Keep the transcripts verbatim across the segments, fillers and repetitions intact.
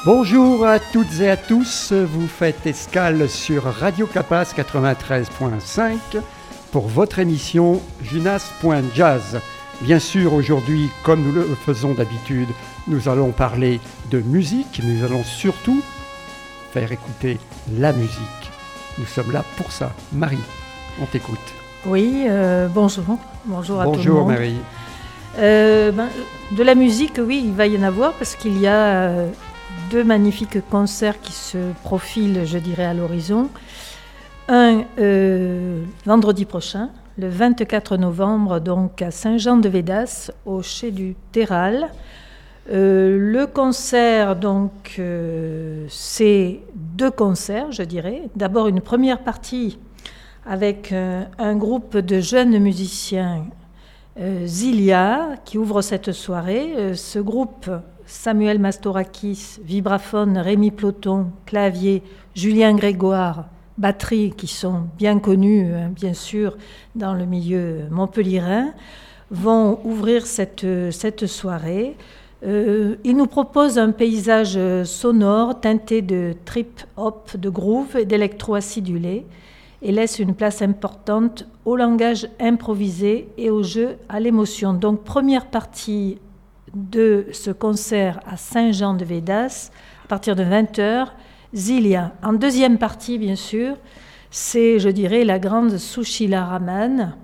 Bonjour à toutes et à tous, vous faites escale sur Radio Capas quatre-vingt-treize virgule cinq pour votre émission Junas.jazz. Bien sûr, aujourd'hui, comme nous le faisons d'habitude, nous allons parler de musique, mais nous allons surtout faire écouter la musique. Nous sommes là pour ça. Marie, on t'écoute. Oui, euh, bonjour. Bonjour à bonjour, tout le monde. Bonjour Marie. Euh, ben, de la musique, oui, il va y en avoir parce qu'il y a euh, deux magnifiques concerts qui se profilent, je dirais, à l'horizon. Un euh, vendredi prochain, le vingt-quatre novembre, donc à Saint-Jean-de-Védas, au Chai du Terral. Euh, le concert, donc, euh, c'est deux concerts, je dirais. D'abord, une première partie avec euh, un groupe de jeunes musiciens, euh, Zilia, qui ouvre cette soirée. Euh, ce groupe, Samuel Mastorakis, vibraphone, Rémi Ploton, clavier, Julien Grégoire, batterie, qui sont bien connus, hein, bien sûr, dans le milieu montpelliérain, vont ouvrir cette, cette soirée. Euh, ils nous proposent un paysage sonore teinté de trip-hop, de groove et d'électro-acidulé et laissent une place importante au langage improvisé et au jeu à l'émotion. Donc, première partie de ce concert à Saint-Jean-de-Védas, à partir de vingt heures, Zilia. En deuxième partie, bien sûr, c'est, je dirais, la grande Sushila Raman,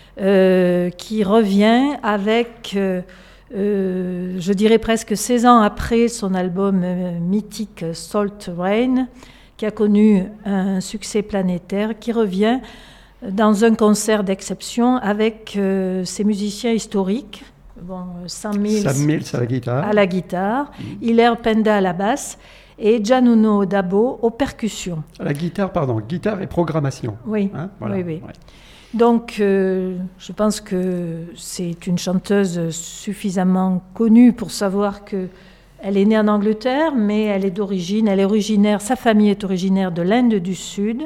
euh, qui revient avec... Euh, Euh, je dirais presque seize ans après son album euh, mythique Salt Rain, qui a connu un succès planétaire, qui revient dans un concert d'exception avec euh, ses musiciens historiques, bon, Sam Mills, Sam Mills à la guitare, à la guitare mmh. Hilaire Penda à la basse et Giannuno Dabo aux percussions. À la guitare, pardon, guitare et programmation. Oui, hein, voilà. oui, oui. Ouais. Donc, euh, je pense que c'est une chanteuse suffisamment connue pour savoir qu'elle est née en Angleterre, mais elle est d'origine, elle est originaire, sa famille est originaire de l'Inde du Sud,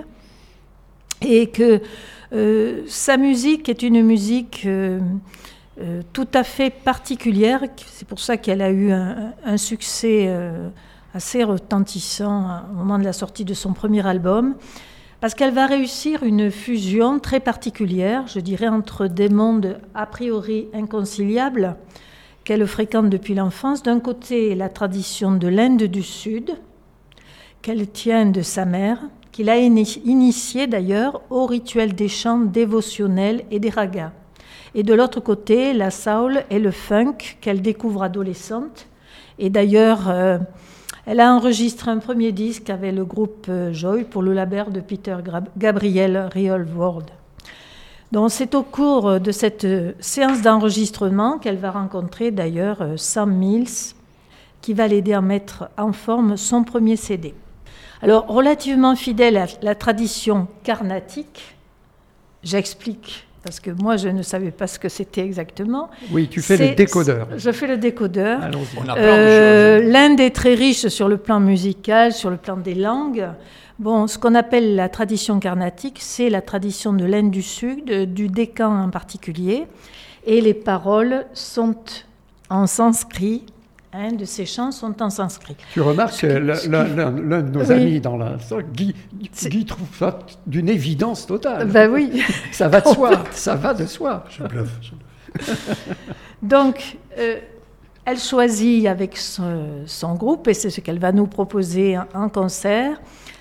et que euh, sa musique est une musique euh, euh, tout à fait particulière. C'est pour ça qu'elle a eu un, un succès euh, assez retentissant au moment de la sortie de son premier album. Parce qu'elle va réussir une fusion très particulière, je dirais, entre des mondes a priori inconciliables qu'elle fréquente depuis l'enfance. D'un côté, la tradition de l'Inde du Sud, qu'elle tient de sa mère, qu'il a initiée d'ailleurs au rituel des chants dévotionnels et des ragas. Et de l'autre côté, la soul et le funk qu'elle découvre adolescente. Et d'ailleurs... Euh, Elle a enregistré un premier disque avec le groupe Joy pour le label de Peter Gabriel, Real World. Donc c'est au cours de cette séance d'enregistrement qu'elle va rencontrer d'ailleurs Sam Mills, qui va l'aider à mettre en forme son premier C D. Alors relativement fidèle à la tradition carnatique, j'explique. Parce que moi, je ne savais pas ce que c'était exactement. Oui, tu fais c'est, le décodeur. Je fais le décodeur. Allons-y. On a euh, L'Inde est très riche sur le plan musical, sur le plan des langues. Bon, ce qu'on appelle la tradition carnatique, c'est la tradition de l'Inde du Sud, du Décan en particulier. Et les paroles sont en sanskrit. Un de ces chants sont en sanskrit. Tu remarques que l'un, l'un, l'un de nos oui. amis dans la salle, Guy, Guy trouve ça d'une évidence totale. Ben oui. Ça va de soi, ça va de soi. Je bluffe. Je bluffe. Donc, euh, elle choisit avec son, son groupe, et c'est ce qu'elle va nous proposer en, en concert,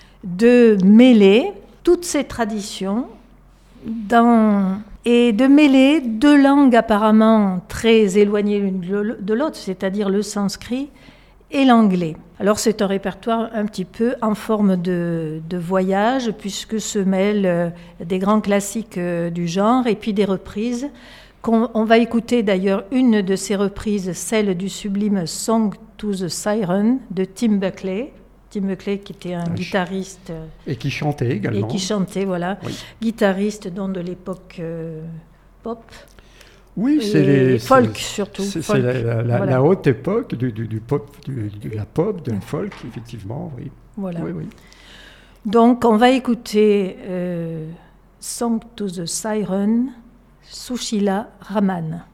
de mêler toutes ces traditions dans... et de mêler deux langues apparemment très éloignées l'une de l'autre, c'est-à-dire le sanskrit et l'anglais. Alors c'est un répertoire un petit peu en forme de, de voyage, puisque se mêlent des grands classiques du genre et puis des reprises. Qu'on, on va écouter d'ailleurs une de ces reprises, celle du sublime Song to the Siren de Tim Buckley. Tim Buckley, qui était un, un guitariste... Et qui chantait également. Et qui chantait, voilà. Oui. Guitariste donc de l'époque euh, pop. Oui, et c'est les... folk c'est, surtout. C'est, folk. c'est la, la, voilà. la haute époque du, du, du pop, du, de la pop, de la folk, effectivement, oui. Voilà. Oui, oui. Donc, on va écouter euh, Song to the Siren, Sushila Raman.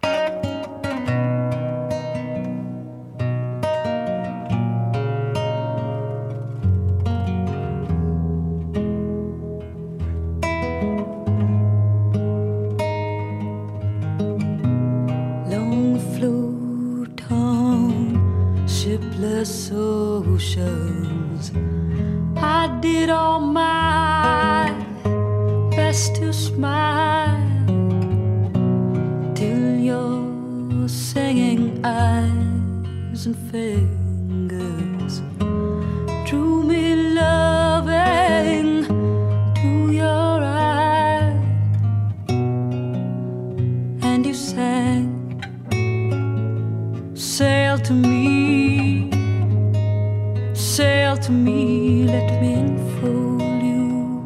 did all my best to smile till your singing eyes and fingers drew me loving to your eyes, and you sang, sail to me, sail to me, let me enfold you.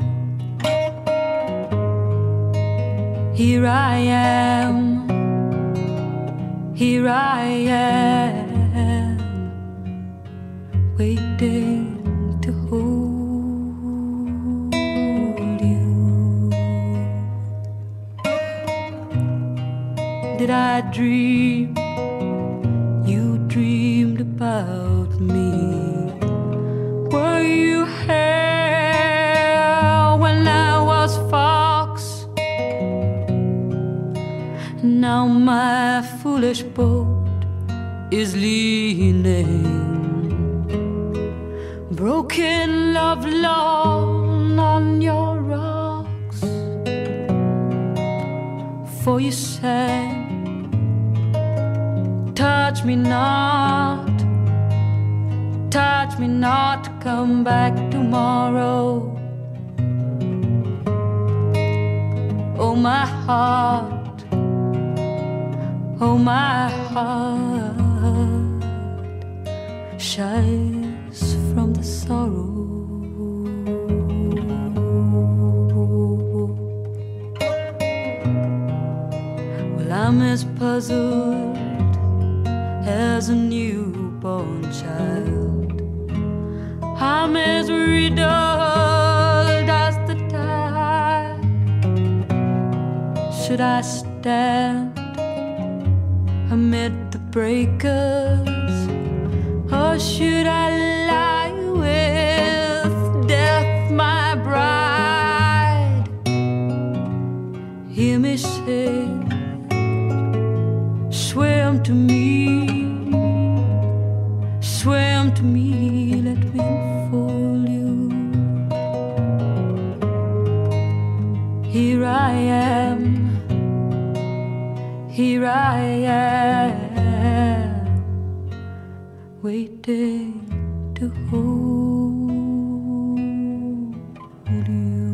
Here I am, here I am, waiting to hold you. Did I dream you dreamed about me? Were you here when I was fox? Now my foolish boat is leaning, broken love long on your rocks. For you sang, touch me not, touch me not, come back tomorrow. Oh my heart, oh my heart shies from the sorrow. Well, I'm as puzzled as a newborn child, I'm as riddled as the tide. Should I stand amid the breakers, or should I lie with death, my bride? Hear me sing, swim to me, swim to me, let me enfold you. Here I am, here I am, waiting to hold you.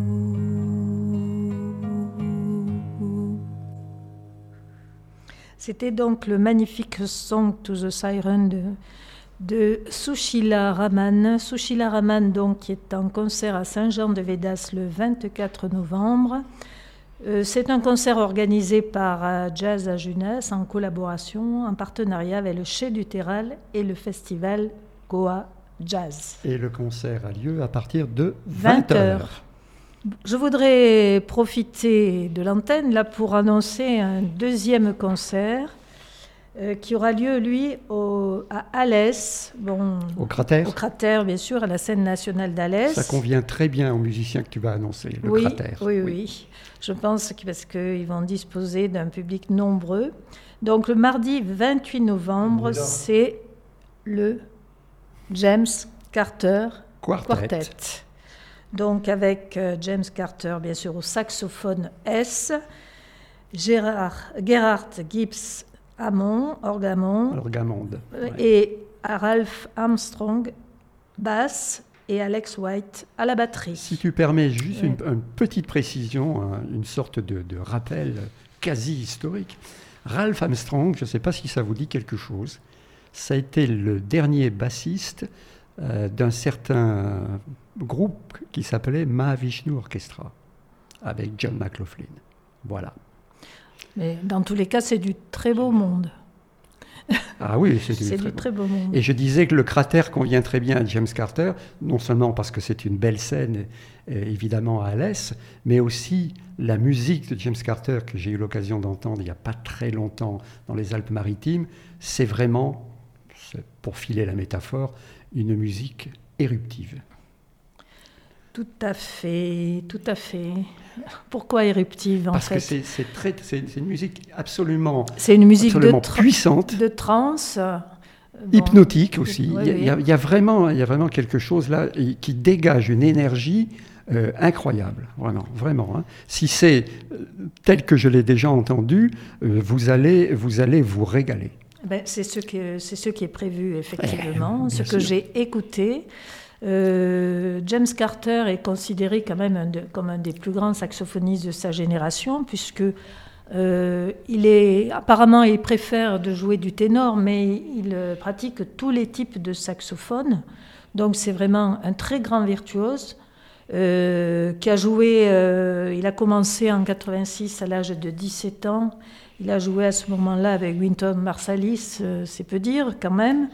C'était donc le magnifique Song to the Siren de, de Sushila Raman. Sushila Raman, donc, qui est en concert à Saint-Jean-de-Védas le vingt-quatre novembre. Euh, c'est un concert organisé par euh, Jazz à Junas en collaboration, en partenariat avec le Chai du Terral et le festival Goa Jazz. Et le concert a lieu à partir de vingt heures. Je voudrais profiter de l'antenne là pour annoncer un deuxième concert euh, qui aura lieu, lui, au, à Alès. Bon, au Cratère. Au Cratère, bien sûr, à la scène nationale d'Alès. Ça convient très bien aux musiciens que tu vas annoncer, le oui, Cratère. Oui, oui, oui. Je pense que parce qu'ils vont disposer d'un public nombreux. Donc, le mardi vingt-huit novembre, c'est le James Carter Quartet. Quartet. Donc avec euh, James Carter, bien sûr, au saxophone S, Gérard, Gerhard Gibbs Hammond, orgamon, Orgamonde, ouais. Et Ralph Armstrong, basse, et Alex White à la batterie. Si tu permets juste ouais. une, une petite précision, hein, une sorte de, de rappel quasi historique. Ralph Armstrong, je ne sais pas si ça vous dit quelque chose, ça a été le dernier bassiste euh, d'un certain groupe qui s'appelait Mahavishnu Orchestra, avec John McLaughlin. Voilà. Mais dans tous les cas, c'est du très beau monde. Ah oui, c'est du, c'est très, du beau. très beau monde. Et je disais que le Cratère convient très bien à James Carter, non seulement parce que c'est une belle scène, évidemment à Alès, mais aussi la musique de James Carter que j'ai eu l'occasion d'entendre il n'y a pas très longtemps dans les Alpes-Maritimes, c'est vraiment, c'est, pour filer la métaphore, une musique éruptive. Tout à fait, tout à fait. Pourquoi éruptive en Parce fait que c'est, c'est, très, c'est, c'est une musique absolument, c'est une musique absolument de tra- puissante. de trance, Bon, hypnotique aussi. Oui, il, y a, oui. il, y a, il y a vraiment, il y a vraiment quelque chose là qui dégage une énergie euh, incroyable, vraiment, vraiment. Hein. Si c'est euh, tel que je l'ai déjà entendu, euh, vous allez, vous allez vous régaler. Ben, c'est ce que c'est ce qui est prévu effectivement, Eh, ce bien que sûr. j'ai écouté. Euh, James Carter est considéré quand même un de- comme un des plus grands saxophonistes de sa génération, puisque euh, il est apparemment il préfère de jouer du ténor, mais il euh, pratique tous les types de saxophone. Donc c'est vraiment un très grand virtuose euh, qui a joué. Euh, il a commencé en quatre-vingt-six à l'âge de dix-sept ans. Il a joué à ce moment-là avec Wynton Marsalis, euh, c'est peu dire quand même.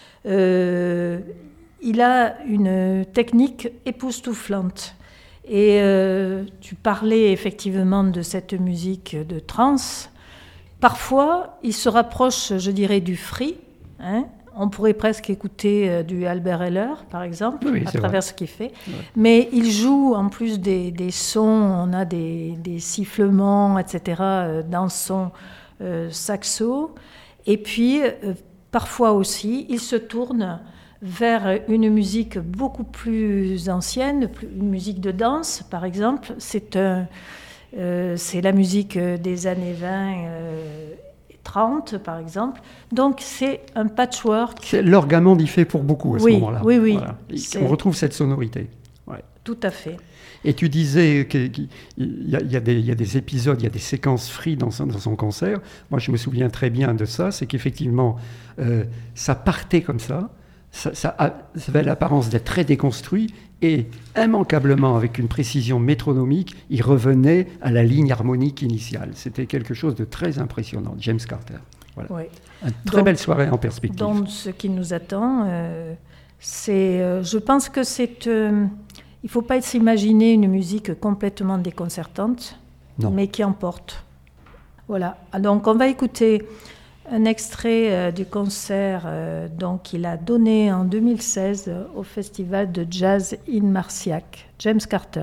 Euh, il a une technique époustouflante. Et euh, tu parlais effectivement de cette musique de trance. Parfois, il se rapproche, je dirais, du free. Hein. On pourrait presque écouter euh, du Albert Heller, par exemple, Oui, à c'est travers vrai. ce qu'il fait. Ouais. Mais il joue en plus des, des sons, on a des, des sifflements, et cetera, euh, dans son euh, saxo. Et puis, euh, parfois aussi, il se tourne vers une musique beaucoup plus ancienne, plus- une musique de danse, par exemple. C'est un, euh, c'est la musique des années vingt euh, et trente, par exemple. Donc, c'est un patchwork, C'est, l'orgamonde y fait pour beaucoup à ce Oui, moment-là. oui, oui. Voilà. Et C'est- on retrouve cette sonorité. Ouais. tout à fait. Et tu disais qu'il y, a- il y, a des- il y a des épisodes, il y a des séquences free dans son, dans son concert. Moi, je me souviens très bien de ça. C'est qu'effectivement, euh, ça partait comme ça. Ça, ça, a- ça avait l'apparence d'être très déconstruit. Et immanquablement, avec une précision métronomique, il revenait à la ligne harmonique initiale. C'était quelque chose de très impressionnant. James Carter. Voilà. Oui. Une très Donc- belle soirée en perspective. Donc, ce qui nous attend, euh, c'est, euh, je pense que c'est, euh, il ne faut pas s'imaginer une musique complètement déconcertante, Non. mais qui emporte. Voilà. Ah, donc, on va écouter un extrait euh, du concert euh, donc, qu'il a donné en deux mille seize euh, au Festival de Jazz in Marciac, James Carter.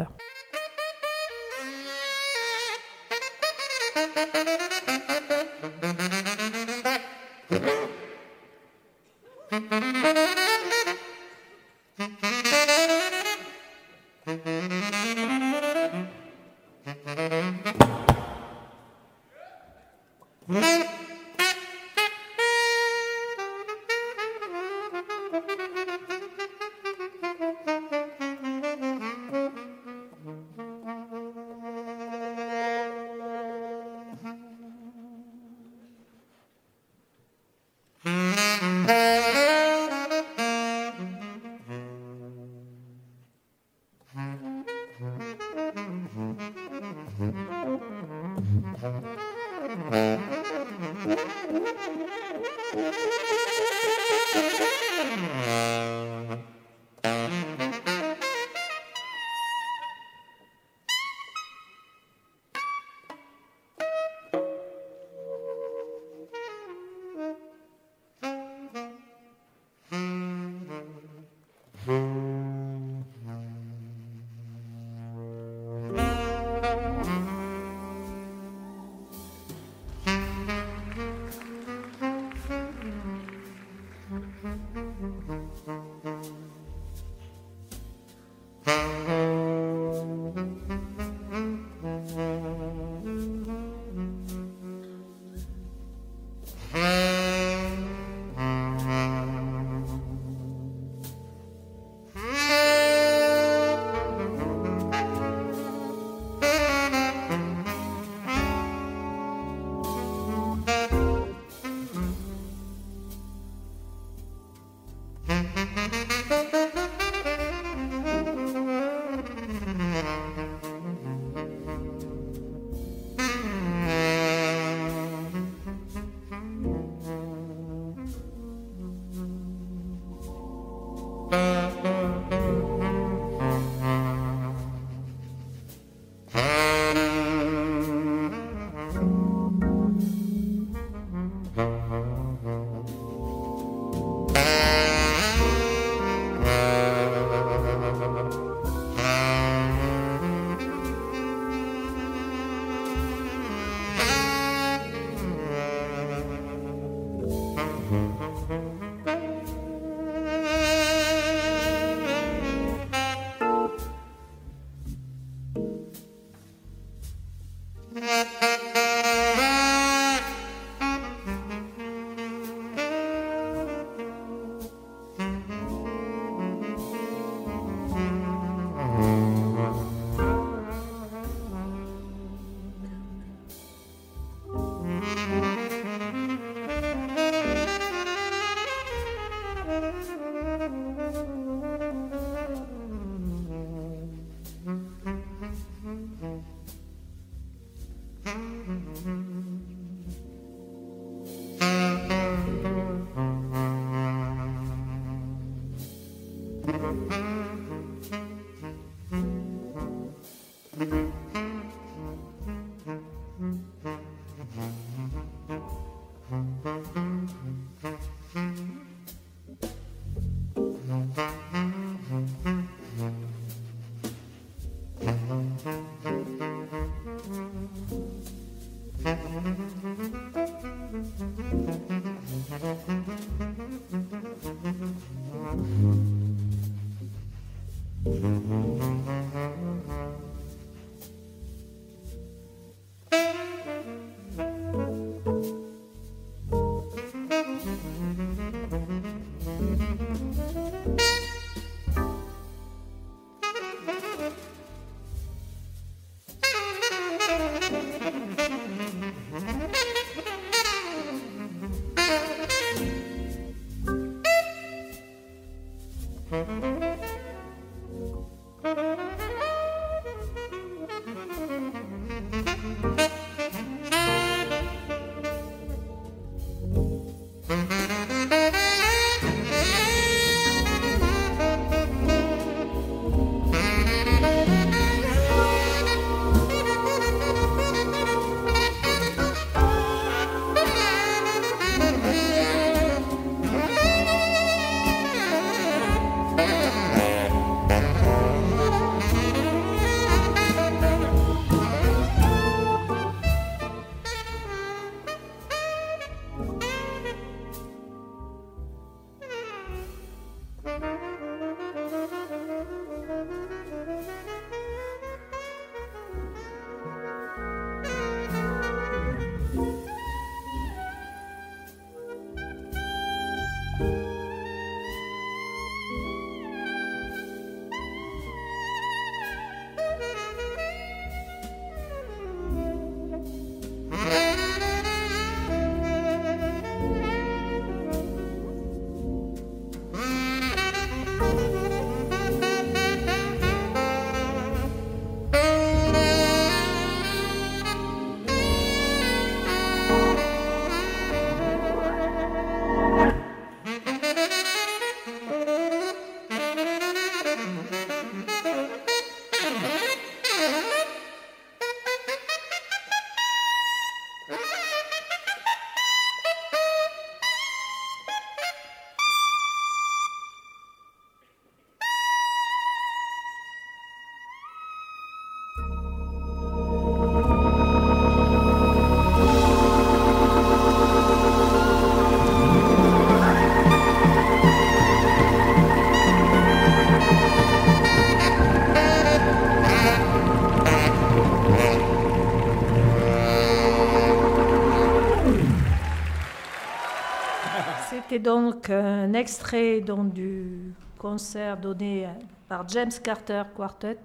C'était donc un extrait donc, du concert donné par James Carter Quartet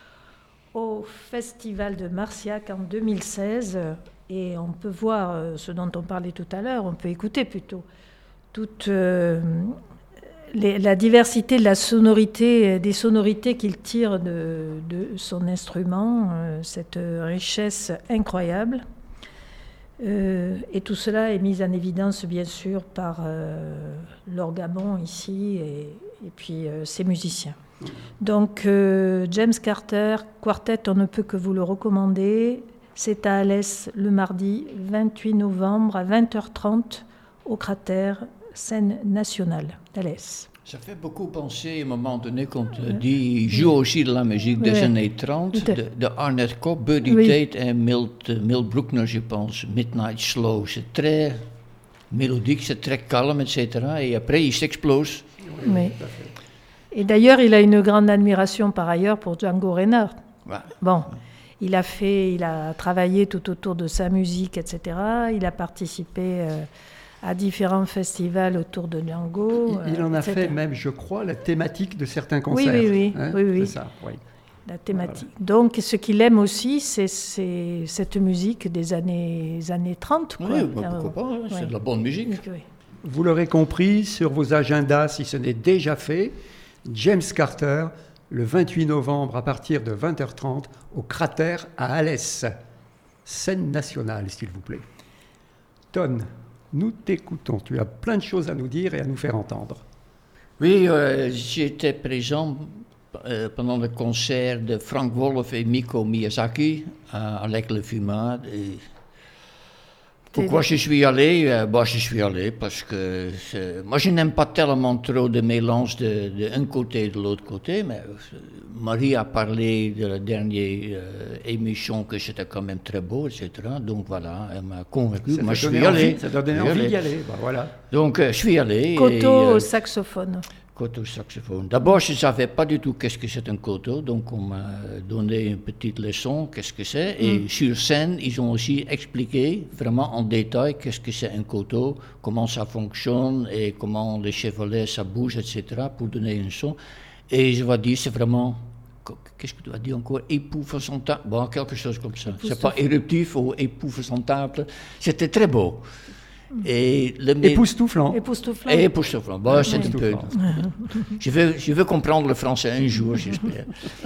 au Festival de Marciac en deux mille seize. Et on peut voir ce dont on parlait tout à l'heure, on peut écouter plutôt toute euh, les, la diversité de la sonorité, des sonorités qu'il tire de, de son instrument, euh, cette richesse incroyable. Euh, et tout cela est mis en évidence, bien sûr, par euh, l'orgamon ici et, et puis euh, ses musiciens. Donc, euh, James Carter Quartet, on ne peut que vous le recommander. C'est à Alès le mardi vingt-huit novembre à vingt heures trente au Cratère, scène nationale d'Alès. Ça fait beaucoup penser, à un moment donné, quand on dit, il joue aussi de la musique des oui. années trente, de, de Arnett Cobb, Buddy oui. Tate et Milt, Milt Bruckner, je pense, Midnight Slow. C'est très mélodique, c'est très calme, et cetera. Et après, il s'explose. Oui. Oui. Et d'ailleurs, il a une grande admiration, par ailleurs, pour Django Reinhardt. Ouais. Bon, il a fait, il a travaillé tout autour de sa musique, et cetera. Il a participé... Euh, à différents festivals autour de Django. Il, il en a et cetera fait même, je crois, la thématique de certains concerts. Oui, oui, oui. Hein oui, oui. C'est ça, oui. La thématique. Voilà. Donc, ce qu'il aime aussi, c'est, c'est cette musique des années, années trente. Quoi. Oui, bah, pourquoi pas, hein, c'est oui. de la bonne musique. Oui. Vous l'aurez compris, sur vos agendas, si ce n'est déjà fait, James Carter, le vingt-huit novembre, à partir de vingt heures trente, au Cratère à Alès. Scène nationale, s'il vous plaît. Ton, nous t'écoutons. Tu as plein de choses à nous dire et à nous faire entendre. Oui, euh, j'étais présent euh, pendant le concert de Frank Wolf et Miko Miyazaki à, avec le Fumade. Et pourquoi je suis allé euh, bah, je suis allé parce que moi je n'aime pas tellement trop de mélange de, de un côté et de l'autre côté, mais euh, Marie a parlé de la dernière euh, émission que c'était quand même très beau, et cetera. Donc voilà, elle m'a convaincu. Ça moi je suis envie, allé. Ça donne envie d'y aller. Bah, voilà. Donc euh, je suis allé. Koto et, euh, au saxophone. Koto saxophone. D'abord, je ne savais pas du tout qu'est-ce que c'est un koto, donc on m'a donné une petite leçon, qu'est-ce que c'est. Et mm. sur scène, ils ont aussi expliqué vraiment en détail qu'est-ce que c'est un koto, comment ça fonctionne et comment les chevalets, ça bouge, et cetera, pour donner une son. Et je vais dire, c'est vraiment, qu'est-ce que tu as dit encore, épouvantable, bon, quelque chose comme ça. C'est pas éruptif ou épouvantable, c'était très beau. Et le mé... Époustouflant. Époustouflant. Époustouflant. Bon, c'est un peu. Je veux, je veux comprendre le français un jour, j'espère.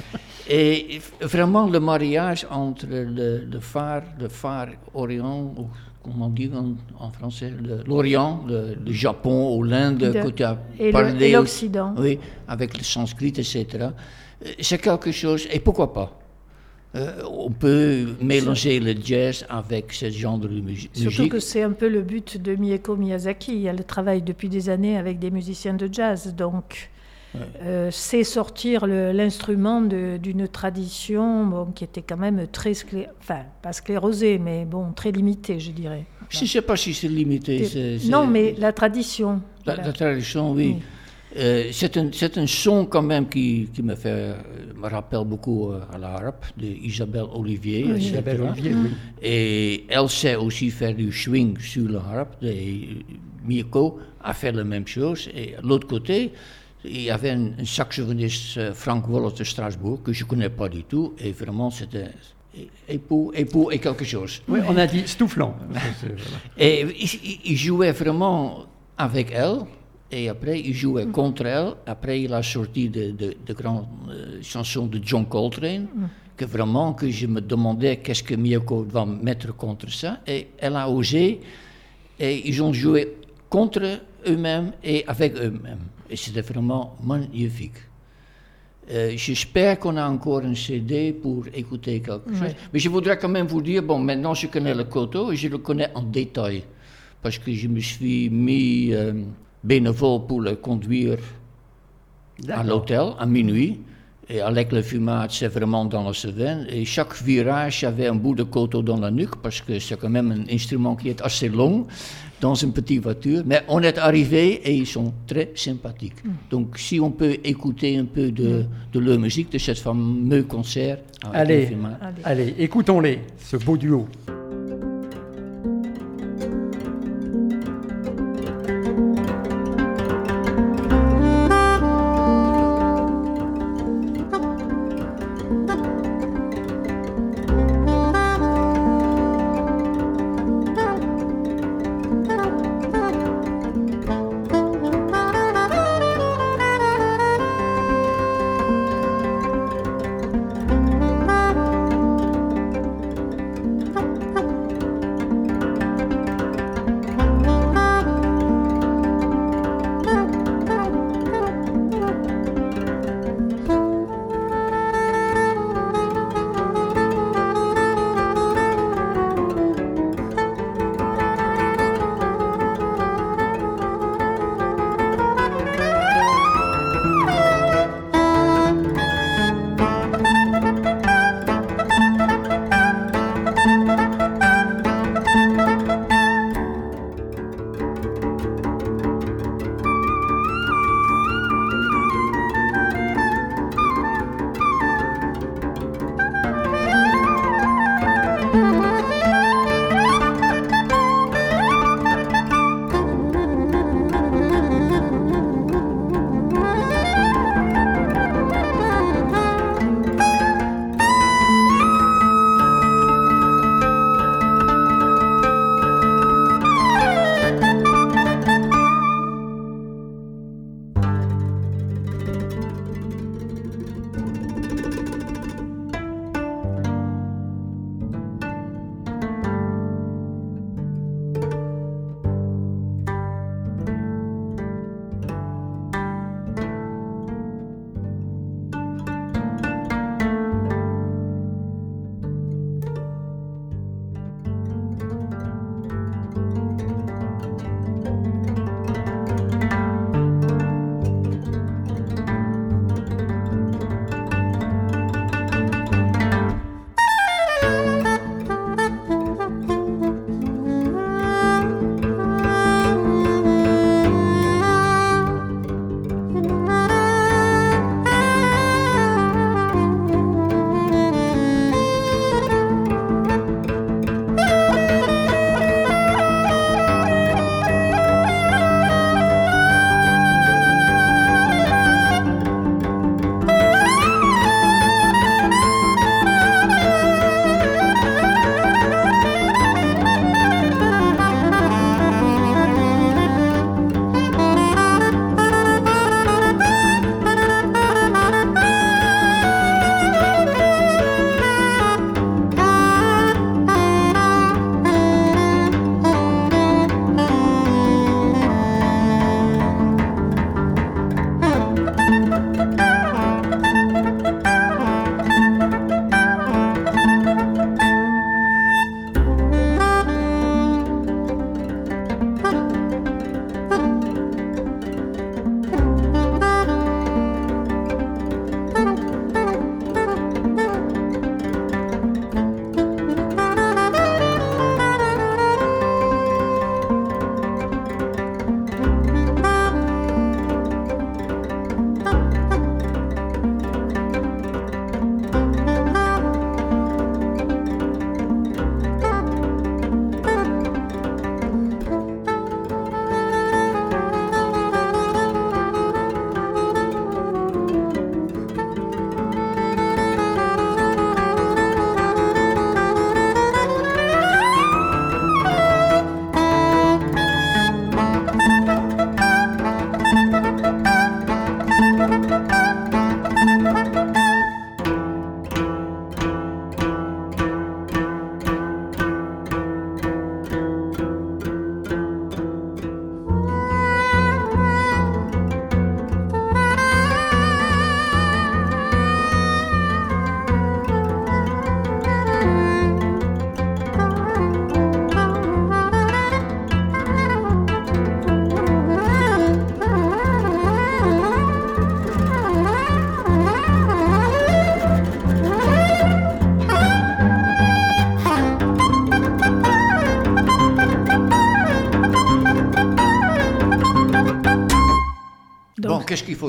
Et vraiment, le mariage entre le, le phare, le phare Orient, ou comment on dit en, en français, le, l'Orient, le, le Japon ou l'Inde, que tu as et, parlé. Le, et l'Occident. Oui, avec le sanskrit, et cetera. C'est quelque chose, et pourquoi pas? Euh, on peut mélanger le jazz avec ce genre de musique. Surtout que c'est un peu le but de Mieko Miyazaki. Elle travaille depuis des années avec des musiciens de jazz, donc ouais. euh, c'est sortir le, l'instrument de, d'une tradition bon, qui était quand même très, sclé... enfin pas sclérosée, mais bon très limitée, je dirais. Je ne sais pas si c'est limité. C'est, c'est... Non, mais la tradition. La, la tradition, oui. oui. Euh, c'est, un, c'est un son quand même qui, qui me fait, me rappelle beaucoup euh, à la harpe d'Isabelle Olivier. Oui, Isabelle Olivier, oui. Et elle sait aussi faire du swing sur la harpe. Et Mieko a fait la même chose. Et de l'autre côté, il y avait un, un saxophoniste, Frank Wolf de Strasbourg, que je ne connais pas du tout. Et vraiment, c'était époux, époux et quelque chose. Oui, on a dit stouflant. Et il, il jouait vraiment avec elle. Et après, il jouait mm. contre elle. Après, il a sorti de, de, de grandes euh, chansons de John Coltrane, mm. que vraiment, que je me demandais qu'est-ce que Mieko va mettre contre ça. Et elle a osé. Et ils ont joué contre eux-mêmes et avec eux-mêmes. Et c'était vraiment magnifique. Euh, j'espère qu'on a encore un C D pour écouter quelque chose. Oui. Mais je voudrais quand même vous dire, bon, maintenant je connais le koto et je le connais en détail. Parce que je me suis mis... Euh, bénévole pour le conduire D'accord. à l'hôtel à minuit. Et avec le fumade, c'est vraiment dans la Cévennes. Et chaque virage avait un bout de koto dans la nuque, parce que c'est quand même un instrument qui est assez long dans une petite voiture. Mais on est arrivé et ils sont très sympathiques. Mm. Donc si on peut écouter un peu de, mm. de leur musique, de ce fameux concert avec allez, le fumade. Allez, allez, écoutons-les, ce beau duo. Thank you.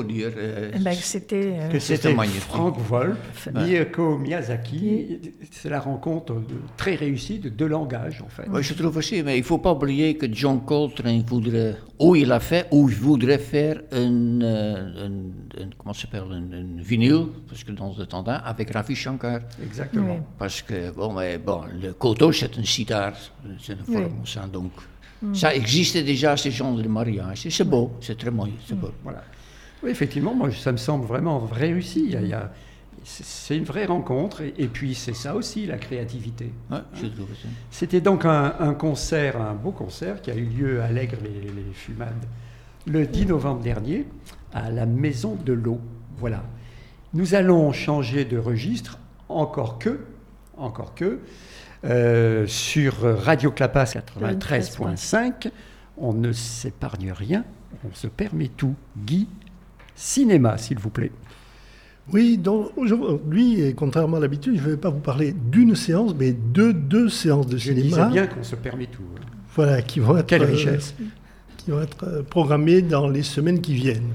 faut dire euh, Eh ben, c'était, euh, que c'était magnifique. Frank Wolf, Ouais. Mieko Miyazaki. C'est la rencontre de- très réussie de deux langages, en fait. Oui, je trouve aussi, mais il ne faut pas oublier que John Coltrane voudrait, ou il a fait, ou il voudrait faire un, euh, un, un- comment ça s'appelle, un, un vinyle, parce que dans le temps avec Ravi Shankar. Exactement. Oui. Parce que, bon, mais bon, le koto, c'est un sitar, c'est une forme, Oui. ça, donc. Ça existait déjà, ce genre de mariage, et c'est beau, c'est très beau, c'est beau. Voilà. Oui, effectivement, moi, ça me semble vraiment réussi. Il y a- il y a- c'est c'est une vraie rencontre, et, et puis c'est ça aussi, la créativité. Ouais, je trouve ça. C'était donc un, un concert, un beau concert, qui a eu lieu à Allègre les, les Fumades le dix novembre dernier, à la Maison de l'Eau. Voilà. Nous allons changer de registre, encore que, encore que, euh, sur Radio Clapas quatre-vingt-treize point cinq, on ne s'épargne rien, on se permet tout. Guy, cinéma, s'il vous plaît. Oui, donc aujourd'hui, et contrairement à l'habitude, je ne vais pas vous parler d'une séance, mais de deux séances de Je disais cinéma. bien qu'on se permet tout. hein. Voilà, qui vont être, Quelle euh, richesse. qui vont être euh, programmées dans les semaines qui viennent.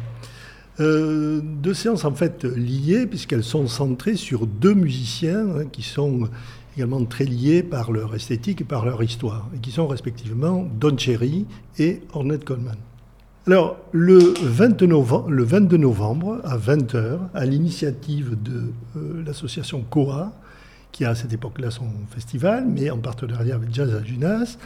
Euh, deux séances en fait liées, puisqu'elles sont centrées sur deux musiciens hein, qui sont également très liés par leur esthétique et par leur histoire, et qui sont respectivement Don Cherry et Ornette Coleman. Alors, le, vingt novembre, le vingt-deux novembre, à vingt heures, à l'initiative de euh, l'association C O A, qui a à cette époque-là son festival, mais en partenariat avec Jazz à Junas,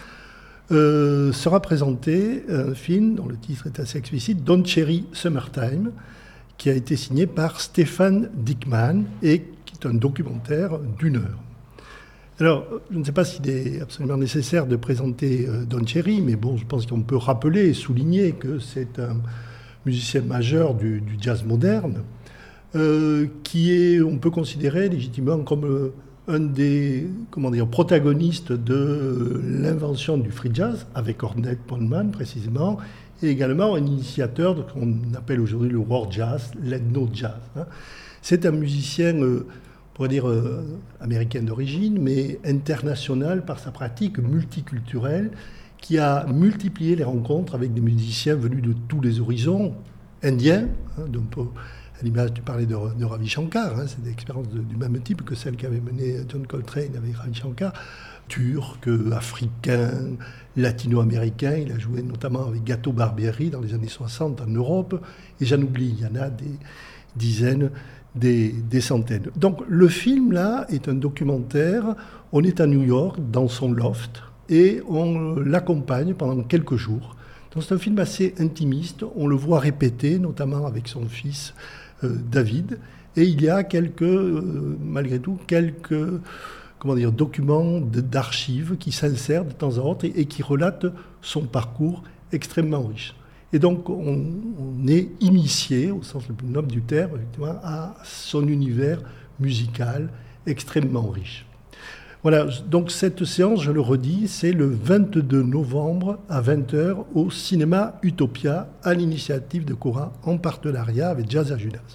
euh, sera présenté un film dont le titre est assez explicite, Don Cherry Summertime, qui a été signé par Stéphane Dickman et qui est un documentaire d'une heure. Alors, je ne sais pas s'il est absolument nécessaire de présenter euh, Don Cherry, mais bon, je pense qu'on peut rappeler et souligner que c'est un musicien majeur du, du jazz moderne, euh, qui est, on peut considérer légitimement comme euh, un des, comment dire, protagonistes de euh, l'invention du free jazz, avec Ornette Coleman précisément, et également un initiateur de ce qu'on appelle aujourd'hui le world jazz, l'ethno jazz. Hein. C'est un musicien... Euh, on pourrait dire euh, américaine d'origine, mais internationale par sa pratique multiculturelle, qui a multiplié les rencontres avec des musiciens venus de tous les horizons, indiens, hein, donc à l'image, tu parlais de, de Ravi Shankar, hein, c'est des expériences de, du même type que celle qu'avait menée John Coltrane avec Ravi Shankar, turcs, africains, latino-américains, il a joué notamment avec Gato Barbieri dans les années soixante en Europe, et j'en oublie, il y en a des dizaines, Des, des centaines. Donc le film là est un documentaire, on est à New York dans son loft et on l'accompagne pendant quelques jours. Donc c'est un film assez intimiste, on le voit répéter notamment avec son fils euh, David, et il y a quelques, euh, malgré tout, quelques comment dire, documents de, d'archives qui s'insèrent de temps en temps et, et qui relatent son parcours extrêmement riche. Et donc, on, on est initié, au sens le plus noble du terme, à son univers musical extrêmement riche. Voilà, donc cette séance, je le redis, c'est le vingt-deux novembre à vingt heures au cinéma Utopia, à l'initiative de Cora, en partenariat avec Jazz à Junas.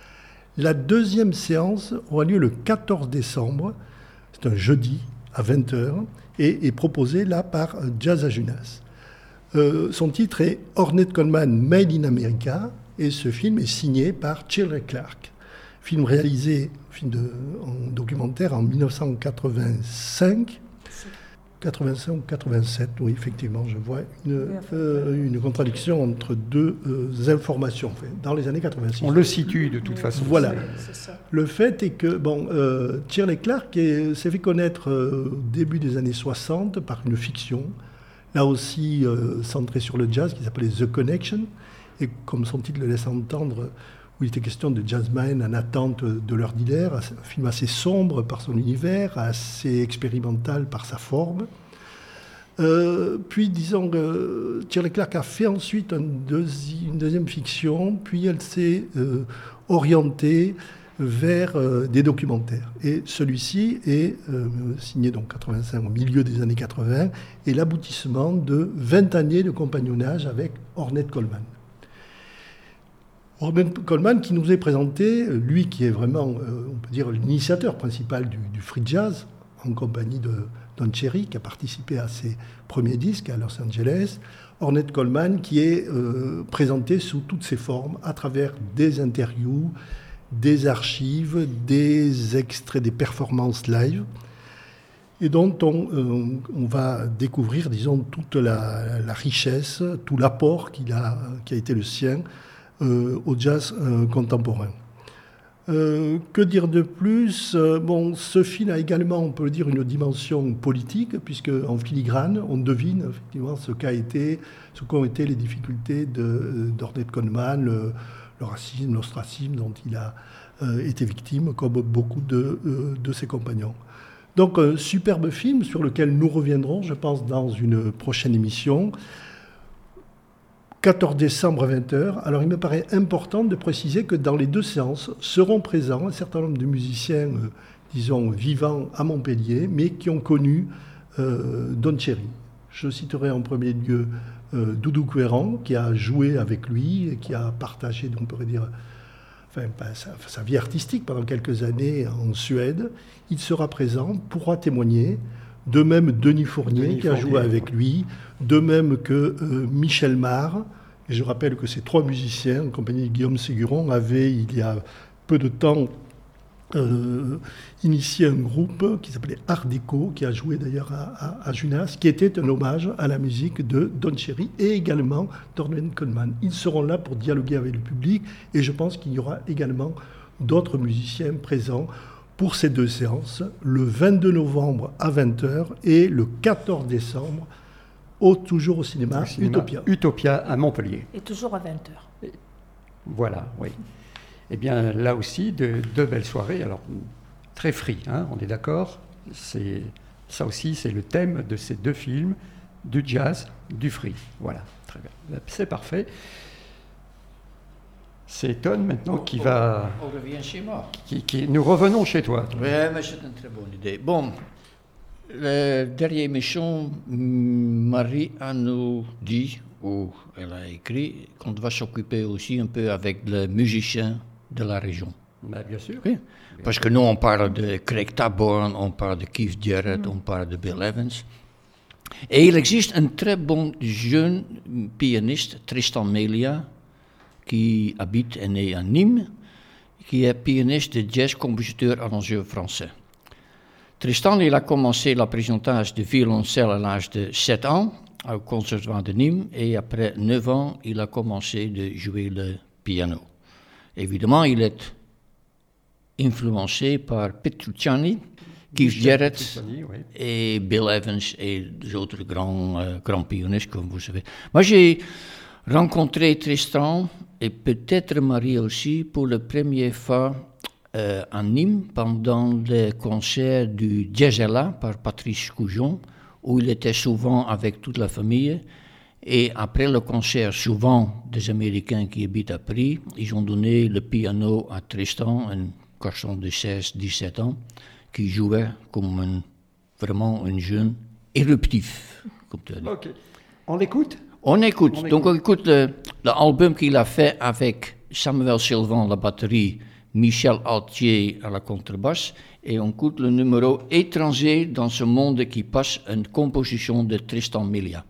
La deuxième séance aura lieu le quatorze décembre, c'est un jeudi, à vingt heures, et est proposée là par Jazz à Junas. Euh, son titre est Ornette Coleman Made in America et ce film est signé par Shirley Clarke. Film réalisé film de, en documentaire en dix-neuf cent quatre-vingt-cinq, quatre-vingt-cinq ou quatre-vingt-sept, oui, effectivement, je vois une, euh, une contradiction entre deux euh, informations, en fait, dans les années quatre-vingt-six. On le situe de toute façon. Voilà. C'est ça. Le fait est que, bon, euh, Shirley Clarke est, s'est fait connaître euh, au début des années soixante par une fiction, là aussi euh, centré sur le jazz, qui s'appelait The Connection, et comme son titre le laisse entendre, où il était question de jazzmen en attente de leur dealer, un film assez sombre par son univers, assez expérimental par sa forme. Euh, puis, disons que Shirley Clarke a fait ensuite un deuxi- une deuxième fiction, puis elle s'est euh, orientée vers euh, des documentaires. Et celui-ci est euh, signé donc quatre-vingt-cinq, au milieu des années quatre-vingts, et l'aboutissement de vingt années de compagnonnage avec Ornette Coleman. Ornette Coleman qui nous est présenté, lui qui est vraiment, euh, on peut dire, l'initiateur principal du, du free jazz, en compagnie de Don Cherry, qui a participé à ses premiers disques à Los Angeles, Ornette Coleman, qui est euh, présenté sous toutes ses formes, à travers des interviews, des archives, des extraits, des performances live, et dont on, euh, on va découvrir, disons, toute la, la richesse, tout l'apport qu'il a, qui a été le sien euh, au jazz euh, contemporain. Euh, que dire de plus ? Bon, ce film a également, on peut le dire, une dimension politique, puisque en filigrane, on devine effectivement ce qu'a été, ce qu'ont été les difficultés de, d'Ornette Coleman, le, le racisme, l'ostracisme dont il a euh, été victime, comme beaucoup de, euh, de ses compagnons. Donc, un superbe film sur lequel nous reviendrons, je pense, dans une prochaine émission. quatorze décembre à vingt heures. Alors, il me paraît important de préciser que dans les deux séances seront présents un certain nombre de musiciens, euh, disons, vivants à Montpellier, mais qui ont connu euh, Don Cherry. Je citerai en premier lieu euh, Doudou Couéran, qui a joué avec lui et qui a partagé, on pourrait dire, enfin, sa, sa vie artistique pendant quelques années en Suède. Il sera présent, pourra témoigner. De même Denis Fournier, Denis qui a Fournier, joué avec lui. De même que euh, Michel Mar. Et je rappelle que ces trois musiciens, en compagnie de Guillaume Séguron, avaient, il y a peu de temps, euh, initié un groupe qui s'appelait Art Déco, qui a joué d'ailleurs à, à, à Junas, qui était un hommage à la musique de Don Cherry et également d'Ornette Coleman. Ils seront là pour dialoguer avec le public et je pense qu'il y aura également d'autres musiciens présents pour ces deux séances, le vingt-deux novembre à vingt heures et le quatorze décembre, au, toujours au cinéma, au cinéma Utopia. Utopia à Montpellier. Et toujours à vingt heures. Et voilà, oui. Eh bien, là aussi, de, deux belles soirées. Alors, très free, hein, on est d'accord. C'est, ça aussi, c'est le thème de ces deux films, du jazz, du free. Voilà, très bien. C'est parfait. C'est Ton maintenant qui on, va... On revient chez moi. Qui, qui, nous revenons chez toi. Oui, mais c'est une très bonne idée. Bon, la dernière émission, Marie a nous dit, ou elle a écrit, qu'on va s'occuper aussi un peu avec les musiciens de la région. Ben, bien sûr. Oui. Parce que nous, on parle de Craig Taborn, on parle de Keith Jarrett, mm. on parle de Bill Evans. Et il existe un très bon jeune pianiste, Tristan Melia, qui habite et né à Nîmes, qui est pianiste de jazz, compositeur, arrangeur français. Tristan, il a commencé l'apprentissage de violoncelle à l'âge de sept ans au conservatoire de Nîmes et après neuf ans, il a commencé de jouer le piano. Évidemment, il est influencé par Petrucciani, Keith Jarrett oui. et Bill Evans et des autres grands, euh, grands pianistes, comme vous savez. Moi, j'ai rencontré Tristan et peut-être Marie aussi pour la première fois euh, à Nîmes pendant le concert du Jazzella par Patrice Coujon, où il était souvent avec toute la famille. Et après le concert, souvent des Américains qui habitent à Paris, ils ont donné le piano à Tristan, un garçon de seize dix-sept ans, qui jouait comme un, vraiment un jeune éruptif, comme tu as dit. Ok. On l'écoute ? On écoute. On Donc on écoute l'album qu'il a fait avec Samuel Sylvain à la batterie, Michel Altier à la contrebasse, et on écoute le numéro Étranger dans ce monde qui passe, une composition de Tristan Melia.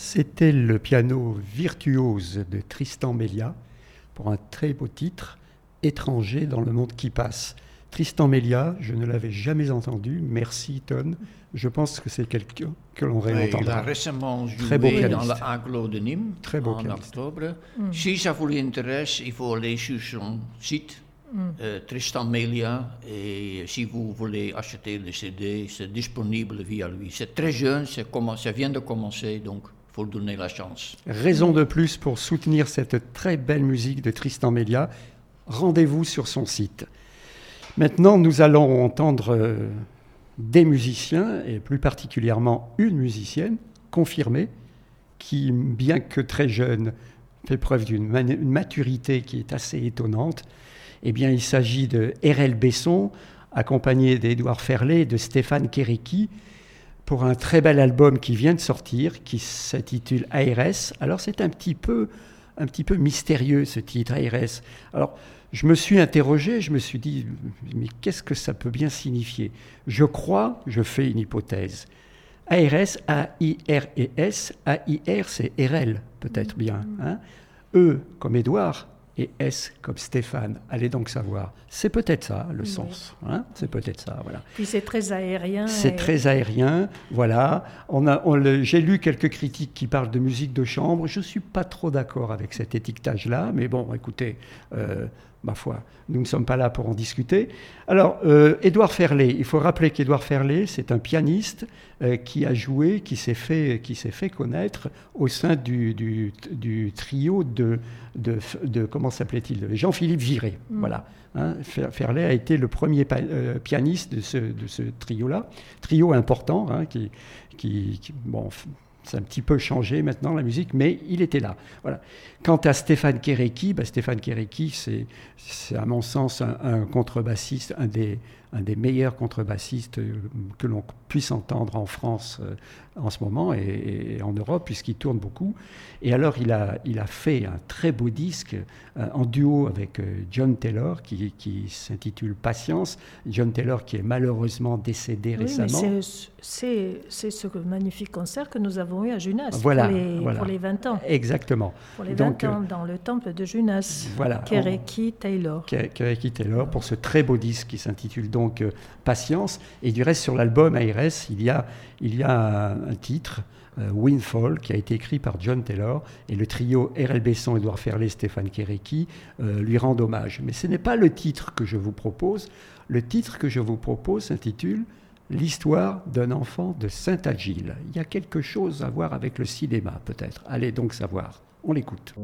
C'était le piano virtuose de Tristan Melia pour un très beau titre, Étranger dans le monde qui passe. Tristan Melia, je ne l'avais jamais entendu. Merci, Ton. Je pense que c'est quelqu'un que l'on réentendra. Oui, il a récemment joué très beau dans l'Aglo de Nîmes très beau en pianiste. octobre. Mm. Si ça vous intéresse, il faut aller sur son site, Mm. euh, Tristan Melia, et si vous voulez acheter le C D, c'est disponible via lui. C'est très jeune, c'est comment, ça vient de commencer, donc il faut donner la chance. Raison de plus pour soutenir cette très belle musique de Tristan Melia. Rendez-vous sur son site. Maintenant, nous allons entendre euh, des musiciens, et plus particulièrement une musicienne confirmée, qui, bien que très jeune, fait preuve d'une man- une maturité qui est assez étonnante. Eh bien, il s'agit de R L Besson, accompagné d'Édouard Ferlet et de Stéphane Kéréki, pour un très bel album qui vient de sortir, qui s'intitule A R S. Alors, c'est un petit peu, un petit peu mystérieux, ce titre, A R S. Alors, je me suis interrogé, je me suis dit, mais qu'est-ce que ça peut bien signifier ? Je crois, je fais une hypothèse. A R S, A I R E S, A I R, c'est R L, peut-être bien. Hein ? E comme Édouard, et S comme Stéphane. Allez donc savoir. C'est peut-être ça, le oui. sens. Hein, c'est peut-être ça, voilà. Puis c'est très aérien. C'est et... très aérien, voilà. On a, on le, j'ai lu quelques critiques qui parlent de musique de chambre. Je ne suis pas trop d'accord avec cet étiquetage-là, mais bon, écoutez, euh, ma foi, nous ne sommes pas là pour en discuter. Alors, euh, Édouard Ferlet, il faut rappeler qu'Édouard Ferlet, c'est un pianiste euh, qui a joué, qui s'est fait, qui s'est fait connaître au sein du, du, du trio de, de, de, comment s'appelait-il, Jean-Philippe Viré. Mm. Voilà. Hein, Ferlet a été le premier pa- euh, pianiste de ce, de ce trio-là, trio important, hein, qui, qui, qui bon. C'est un petit peu changé maintenant la musique, mais il était là. Voilà. Quant à Stéphane Kéréki, bah Stéphane Kéréki, c'est, c'est à mon sens un, un contrebassiste, un des, un des meilleurs contrebassistes que l'on puisse entendre en France euh, en ce moment et, et en Europe, puisqu'il tourne beaucoup. Et alors, il a, il a fait un très beau disque euh, en duo avec euh, John Taylor, qui, qui s'intitule Patience. John Taylor, qui est malheureusement décédé oui, récemment. Mais c'est, c'est, c'est ce magnifique concert que nous avons eu à Junas voilà, pour, les, voilà. pour les vingt ans. Exactement. Pour les Donc, vingt ans, dans le temple de Junas. Voilà. Kéréki Taylor. Kéréki Taylor, pour ce très beau disque qui s'intitule donc euh, Patience. Et du reste, sur l'album A R S, il y a, il y a un, un titre, euh, Windfall, qui a été écrit par John Taylor. Et le trio R L Besson, Édouard Ferlet, Stéphane Kéréki euh, lui rendent hommage. Mais ce n'est pas le titre que je vous propose. Le titre que je vous propose s'intitule L'histoire d'un enfant de Saint-Agile. Il y a quelque chose à voir avec le cinéma, peut-être. Allez donc savoir. On l'écoute.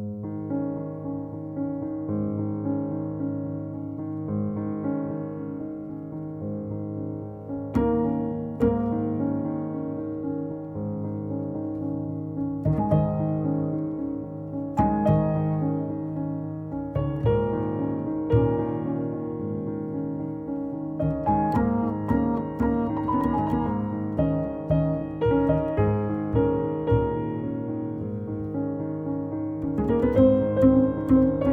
Thank you.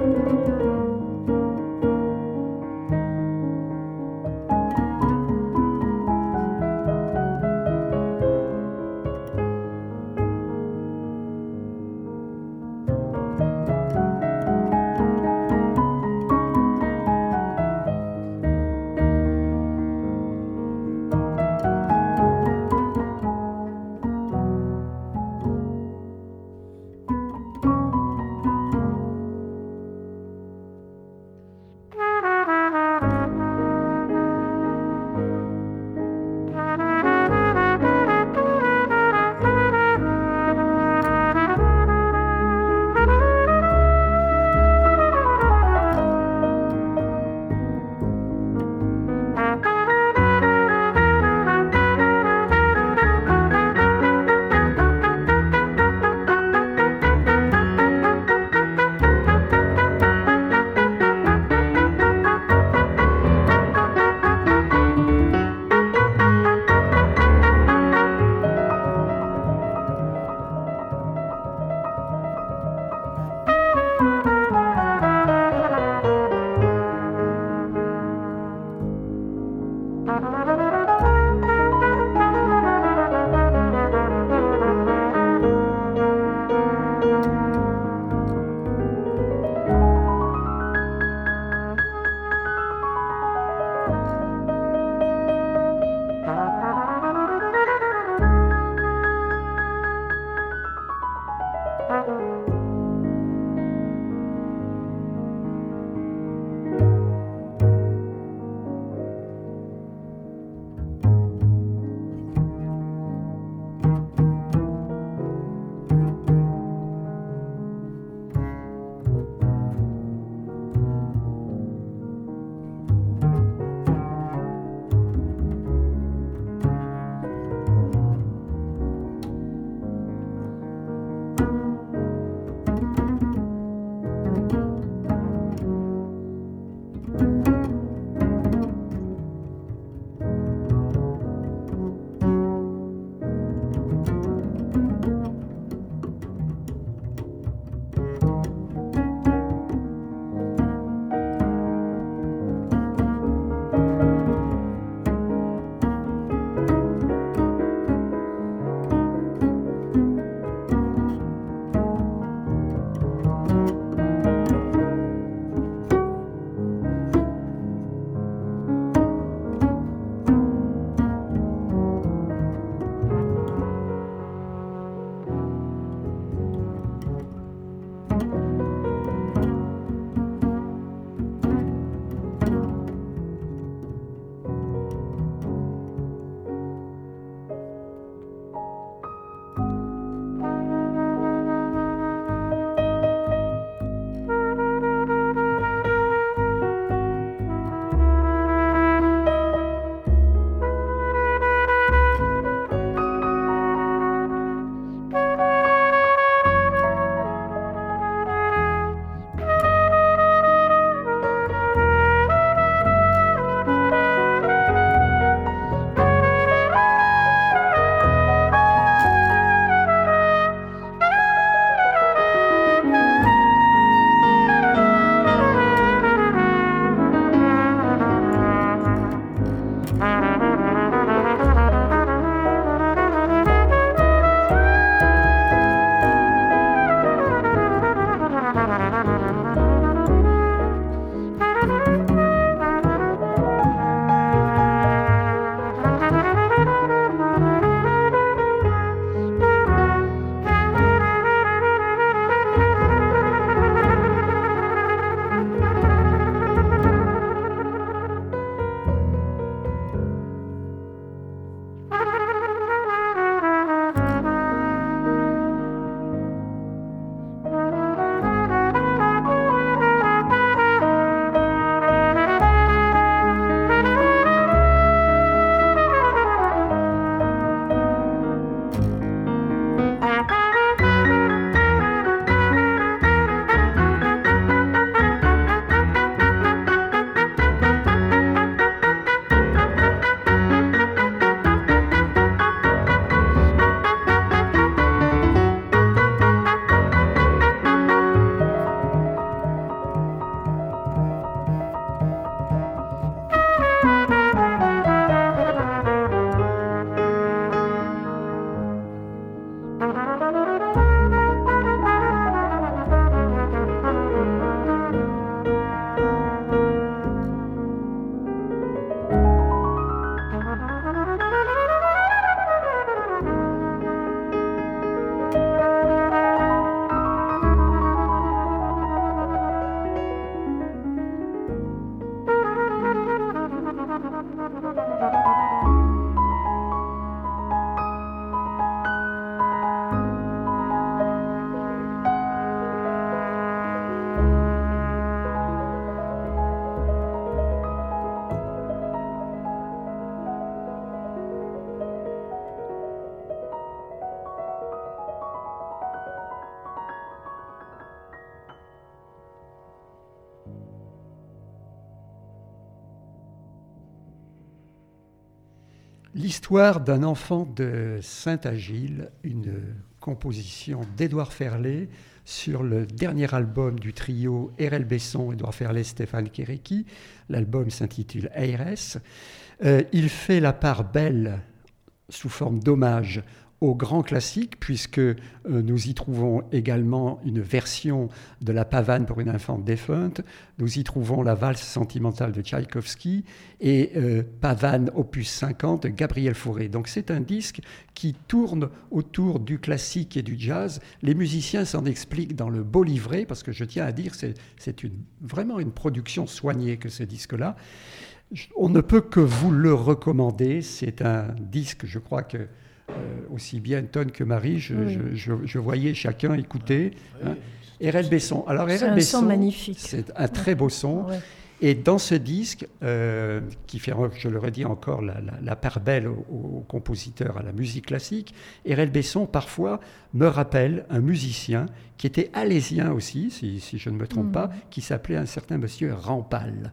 L'histoire d'un enfant de Saint-Agile, une composition d'Édouard Ferlet sur le dernier album du trio Erel Besson, Édouard Ferlet, Stéphane Kéréki. L'album s'intitule Ayres. Euh, il fait la part belle sous forme d'hommage au grand classique, puisque euh, nous y trouvons également une version de la pavane pour une infante défunte, nous y trouvons la valse sentimentale de Tchaïkovski et euh, pavane opus cinquante de Gabriel Fauré. Donc c'est un disque qui tourne autour du classique et du jazz. Les musiciens s'en expliquent dans le beau livret, parce que je tiens à dire que c'est, c'est une, vraiment une production soignée que ce disque-là. On ne peut que vous le recommander. C'est un disque, je crois que Euh, aussi bien Ton que Marie, je, oui. je, je, je voyais chacun écouter. Oui. Hein. Erel Besson. Alors, c'est Erel un Besson, son magnifique. C'est un très beau son. Ouais. Et dans ce disque, euh, qui fait, je le redis encore, la, la, la part belle aux au compositeurs, à la musique classique, Erel Besson, parfois, me rappelle un musicien qui était alésien aussi, si, si je ne me trompe mmh. pas, qui s'appelait un certain monsieur Rampal.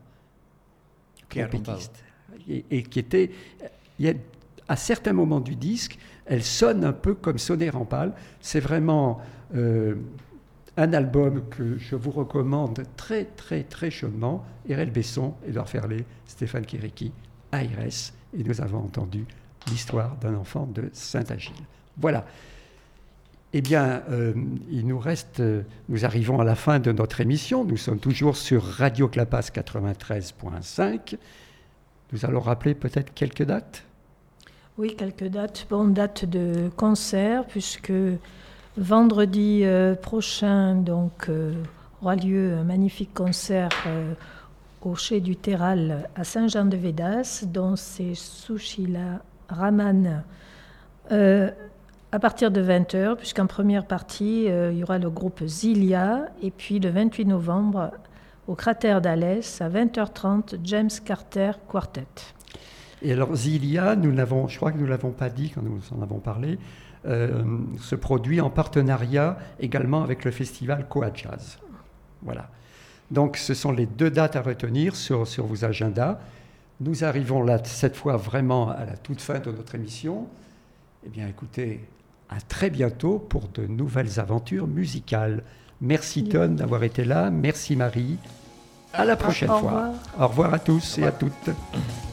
Trompétiste. Et, et qui était... Il y a, à certains moments du disque, elle sonne un peu comme sonnait Rampal. C'est vraiment euh, un album que je vous recommande très, très, très chaudement. Erel Besson, Édouard Ferlet, Stéphane Kéréki, Ayres. Et nous avons entendu l'histoire d'un enfant de Saint-Agile. Voilà. Eh bien, euh, il nous reste... Euh, nous arrivons à la fin de notre émission. Nous sommes toujours sur Radio Clapas quatre-vingt-treize point cinq. Nous allons rappeler peut-être quelques dates. Oui, quelques dates. Bonne date de concert, puisque vendredi euh, prochain donc, euh, aura lieu un magnifique concert euh, au Chai du Terral à Saint-Jean-de-Védas, dont c'est Sushila Raman euh, à partir de vingt heures, puisqu'en première partie, euh, il y aura le groupe Zilia, et puis le vingt-huit novembre, au Cratère d'Alès, à vingt heures trente, James Carter Quartet. Et alors Zilia, nous l'avons, je crois que nous ne l'avons pas dit quand nous en avons parlé, euh, se produit en partenariat également avec le festival Coa Jazz. Voilà. Donc ce sont les deux dates à retenir sur, sur vos agendas. Nous arrivons là, cette fois vraiment à la toute fin de notre émission. Eh bien écoutez, à très bientôt pour de nouvelles aventures musicales. Merci Ton d'avoir été là, merci Marie. À la prochaine au fois. Revoir. Au revoir à tous et à toutes.